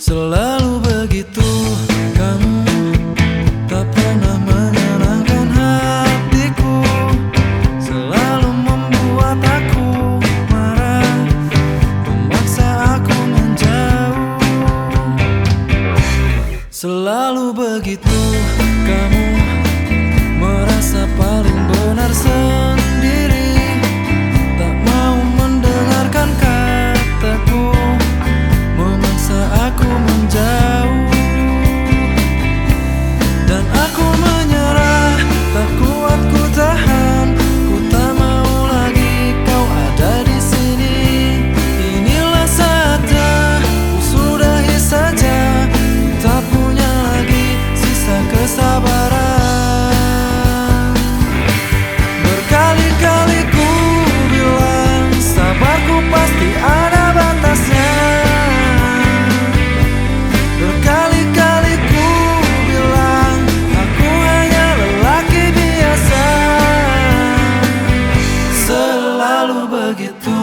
Selalu begitu kamu, tak pernah menyenangkan hatiku, selalu membuat aku marah, memaksa aku menjauh. Selalu begitu kamu, merasa paling benar sendiri, tak mau mendengarkan kataku, memaksa aku menjauh. Dan aku menyerah, tak kuat ku tahan, ku tak mau lagi kau ada di sini. Inilah saatnya, ku sudahi saja, ku tak punya lagi sisa kesabaran. Berkali-kali ku bilang, sabarku pasti ada batasnya. Berkali-kali ku bilang, aku hanya lelaki biasa. Selalu begitu